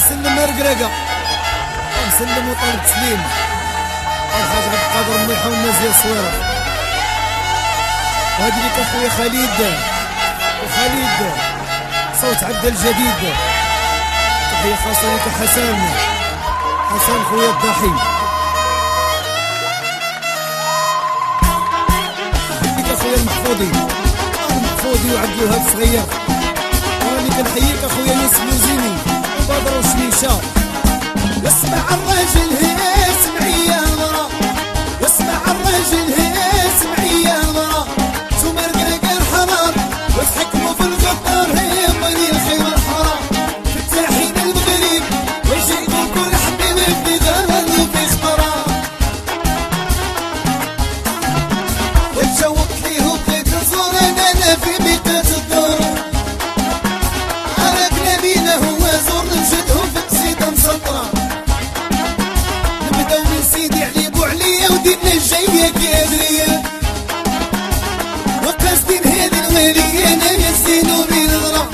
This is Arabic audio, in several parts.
نسلم رقرقه ونسلم وطالب تسليم الحاج عبد القادر مليحه والناس ديال الصويره. وهادي ليك اخويا خالد وخالد صوت عبد الجديد. تحيه خاصه لك حسن خويا الضحي. ليك اخويا المحفوظي وعبد الوهاب صغير. راني كنحييك اخويا ياسر وزيني وبدر وشميشه. واسمع الراجل هي سمعيه ورا، واسمع الراجل هي سمعيه ورا. نتوما رقاق الحرام وتحكموا في الغدار هي بني الخير والحرام. فتاحين المغرب ويجيبوا كل حبيب في غرض وفي خطره. وتشوقت ليه وبغيت نزور انا في ميقات الدور. عرفنا بينا هو زور نوجدهم في قصيده مسطره. نبداو من سيدي علي بوعليا ودينا الجايه كادريه. وقاصدين هذه الوليه انا يزينو بالغرا.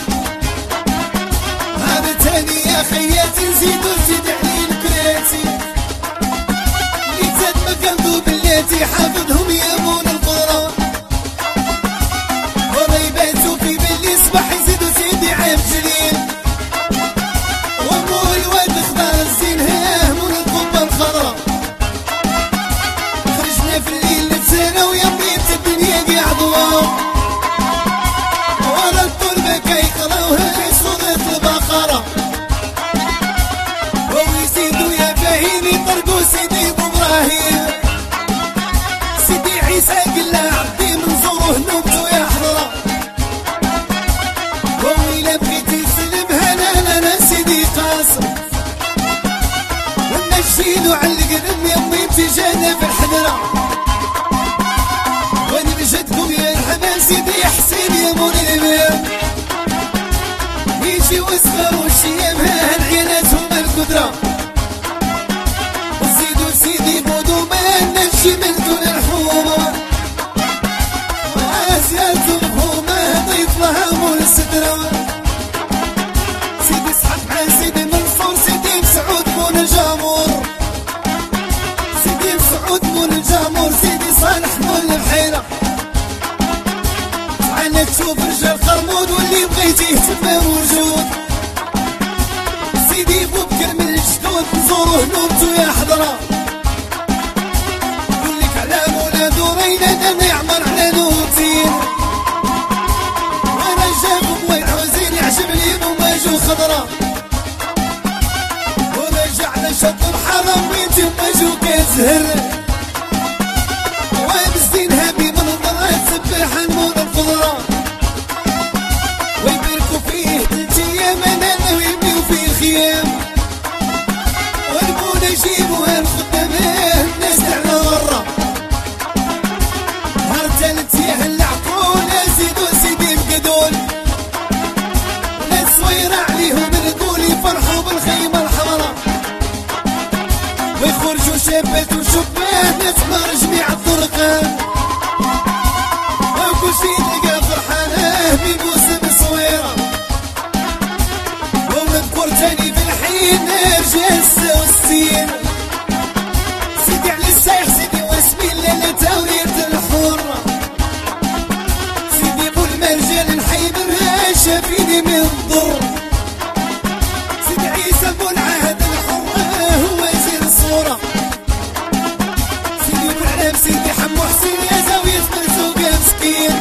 هذا تاني يا خياتي نزيدو سيدي علي الكراتي. اللي زاد ما قلبو بلاتي حافظهم يا مون القرى. وما يباتو في باللي صباح يزيدو سيدي عبد جليل. ومو الواد خضار الزين هامون القبه الخضرا. خرجنا في الليل نتسانا ويا بنيت الدنيا قاع ضواو. ورا الطلبه كيقراوها في صوره البقره. ويزيدو يا فاهيم يطرقو سيدي بوبراهيم. سيدي عيسى قلا عبدي منزوره نوبتو يا حضره. وإلا بغيتي تسلمها لا سيدي قاسم. ونجيلو على القدم يا امي تجانا في الحضره. ونمجدكم يا الحمام سيدي حسين يا مول الامام. يجي وصغر والشيام ها العيالات هما القدره. وزيدو سيدي بودو ما نجي من دون الحومه. واسيات مفهومه ضيف لها مول السدره. سيدي اسحاق مع سيدي منصور سيدي مسعود مول الجامور. سيدي مسعود مول الجامور سيدي صالح مول البحيره. تعال تشوف رجال خرمود واللي بغيتيه تما موجود. سيدي بوبكر من الجدود نزوروه نوبتو يا حضره. نقولك على مولادو رينا انا يعمر على نوبتين. وانا جابهم ويعوزين يعجبني وماجو خضره. ورجعنا شط الحرم وينتي وماجو كتزهر. وابزين هابي من الضرات سباحه نمون الخضره. ويباركوا فيه 3 ايام انا ويبنيو فيه الخيام. والمونة يجيبوها الخدامه الناس على غره. نهار 3 ايام العقول زيدو سيدي مقدول. ناس صويره عليهم نقول يفرحوا بالخيمه الحمراء. ويخرجوا شابات وشبان نتمر جميع الطرقان. وكل شي تلقى فرحانه بموسم الصويره. ونذكر تاني في الحين رجال والسين. سيدي علي السايح سيدي واسمين لالا تاوريت الحره. سيدي ابو المرجال نحي برها شافيني من الضر. سيدي عيسى ابو العهد الحره هو زين الصوره. سيدي ابو العلام سيدي حمو حسين يا زاويه مرزوقه مسكين.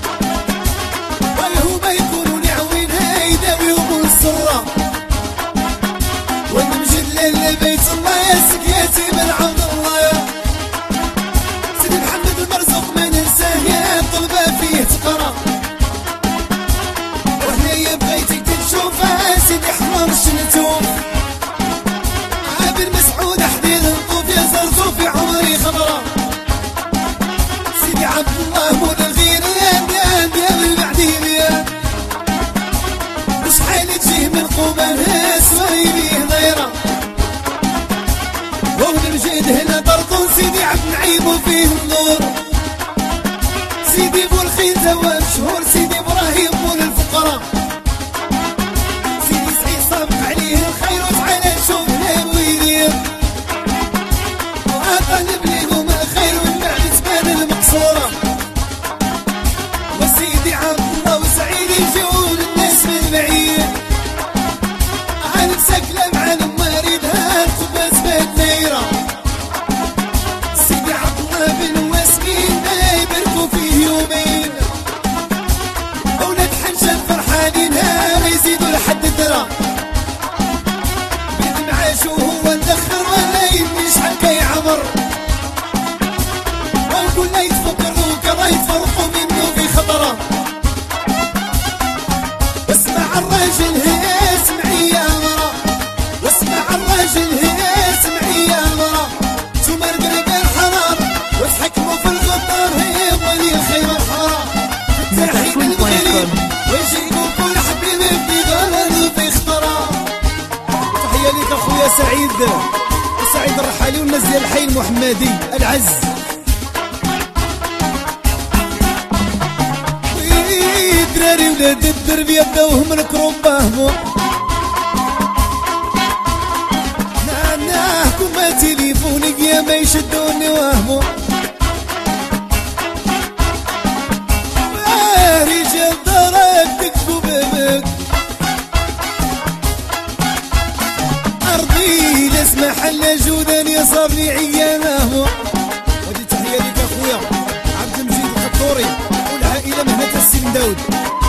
وهما يكونوا نعوينها يداويهم السره. ونمجد لله بيت الله يا سكياتي من عبد الله. سيدي محمد المرزوق ما ننساه يا طلبه فيه تقرا. وهنايا بغيتك تشوفها سيدي حمار الشنتوم. عابر مسعود حديد نطوف يا زرزوف يا عمري خضرا. سيدي عبد الله مول الغير يا من بعدين يا. وشحال تجيه من قبل سوايبيه ضيره. ونمجد هنا طرطون سيدي عبد النعيم وفيه النور. سيدي ابو الخير ثواب شهور سيدي ابراهيم مول الفقراء. سيدي سعيد صابق عليه الخير واسمع الراجل هي اسمعي يا مرا، واسمع الراجل هي اسمعي يا مرا، نتوما رقرق الحرام وتحكموا في الغدار هي ولي الخير الحرام، تحيد المغرب ويجيبوا كل حبيب في بلد في خطرة. تحية ليك اخويا سعيد الرحالي والناس ديال الحي المحمدي العز. دراري ولاد الدربية بداوهم الكروباهمو، نعناه كوما تليفونك يا ما يشدوني وهمو، رجال ضرب تكفو بابك أرضي لاسمع حل جودان يا صابني عياناهمو. ودي تحية ليك اخويا عبد المجيد الخطوري والعائلة مهنة السي بن داود.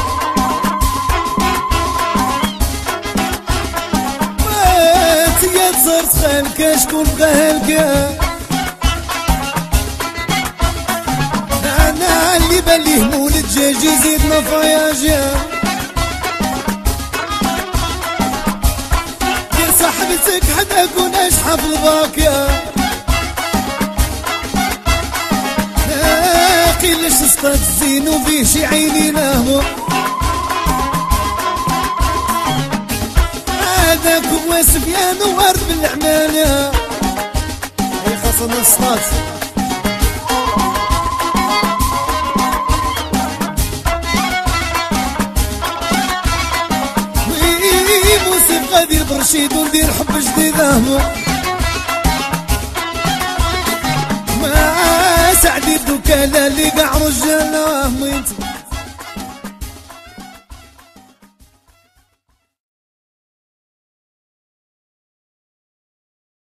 صرت خالك شكون بغاها لقا، انا اللي بان ليه مول الدجاج يزيدنا فياجا، دير صاحبتك حدا كون اشحب الباكيا، قيلش صطاد الزين وفيه شي عيني نهمو، هذاك هو سفيان وورد بالعمانة هي خاصنا الصلاة. موسف غادي برشيد وندير حب جديد اهمو، ما سعدي الدكالة اللي قاع رجالنا وهمو.